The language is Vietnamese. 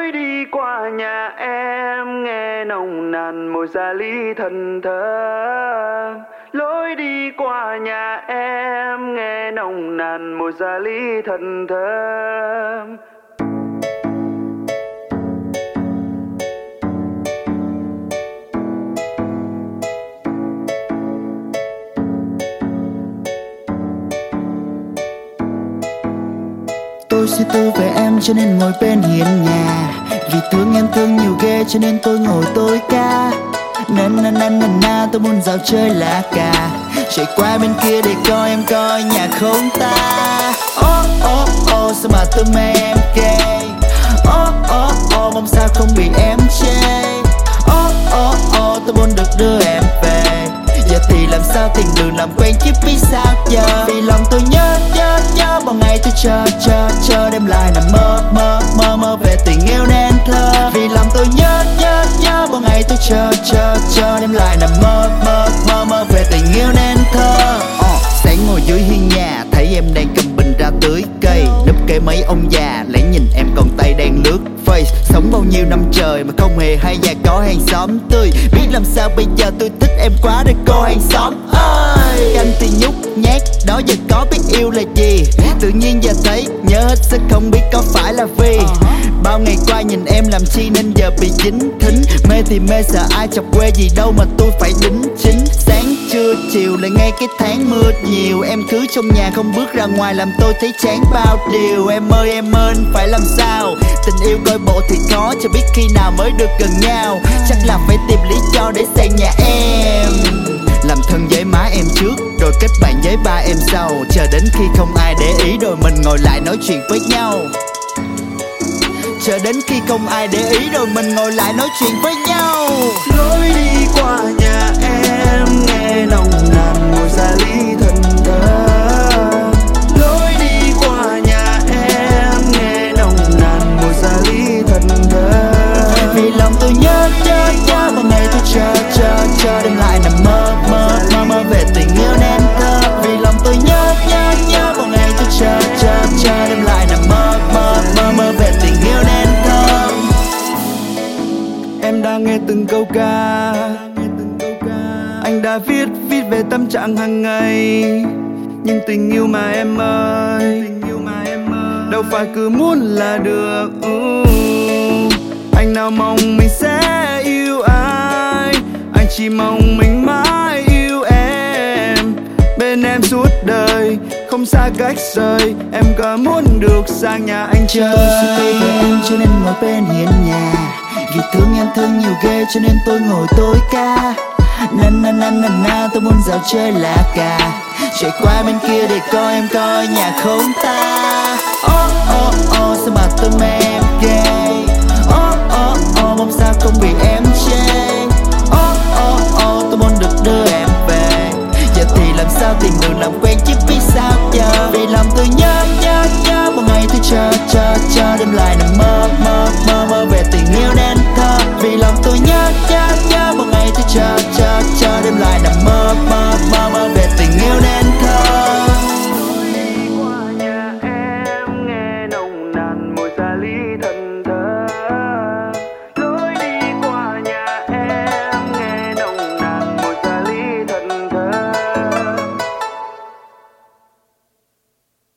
Lối đi qua nhà em nghe nồng nàn mùi gia lý thân thơm. Lối đi qua nhà em nghe nồng nàn mùi gia lý thân thơm. Tôi suy tư về em cho nên ngồi bên hiên nhà. Vì thương em thương nhiều ghê cho nên tôi ngồi tôi ca. Na tôi muốn dạo chơi lá cà. Chạy qua bên kia để coi em coi nhà không ta. Sao mà tôi mê em kê. Mong sao không bị em chê. Tôi muốn được đưa em về. Giờ thì làm sao tìm đường làm quen chứ vì sao giờ. Vì lòng tôi nhớ bao ngày tôi chờ đêm lại nằm mơ về tình yêu nên thơ. Vì lòng tôi nhớ bao ngày tôi chờ đêm lại nằm mơ về tình yêu nên thơ. Sáng ngồi dưới hiên nhà thấy em đang cầm bình ra tưới cây. Núp kê mấy ông già lén nhìn em còn tay đang lướt face. Sống bao nhiêu năm trời mà không hề hay nhà có hàng xóm tươi. Biết làm sao bây giờ tôi thích em quá để cô hàng xóm ơi. Canh thì nhút nhát đó giờ có biết yêu là gì. Tự nhiên giờ thấy nhớ hết sức không biết có phải là vì bao ngày qua nhìn em làm chi nên giờ bị dính thính. Mê thì mê sợ ai chọc quê gì đâu mà tôi phải đính chính. Sáng trưa chiều lại ngay cái tháng mưa nhiều. Em cứ trong nhà không bước ra ngoài làm tôi thấy chán bao điều. Em ơi phải làm sao. Tình yêu coi bộ thì khó cho biết khi nào mới được gần nhau. Chắc là phải tìm lý do để sang nhà em. Làm thân với má em trước rồi kết bạn với ba em sau. Chờ đến khi không ai để ý rồi mình ngồi lại nói chuyện với nhau. Chờ đến khi không ai để ý rồi mình ngồi lại nói chuyện với nhau. Lối đi qua nhà em nghe nồng nàn mùi gia lý thân thơm. Lối đi qua nhà em nghe nồng nàn mùi gia lý thân thơm. Vì lòng tôi nhớ bao ngày tôi chờ đêm lại nằm mơ về tình yêu nên thơ. Vì lòng tôi nhớ bao ngày tôi chờ đêm lại nằm mơ về tình yêu nên thơ. Em đã nghe từng câu ca, anh đã viết về tâm trạng hàng ngày. Nhưng tình yêu mà em ơi, đâu phải cứ muốn là được. Anh nào mong mình sẽ yêu ai, anh chỉ mong mình mãi yêu em. Bên em suốt đời, không xa cách rời. Em có muốn được sang nhà anh chơi. Tôi suy tư về em cho nên ngồi bên hiên nhà. Vì thương em thương nhiều ghê cho nên tôi ngồi tôi ca. Na tôi muốn dạo chơi lá cà. Chạy qua bên kia để coi em coi nhà không ta.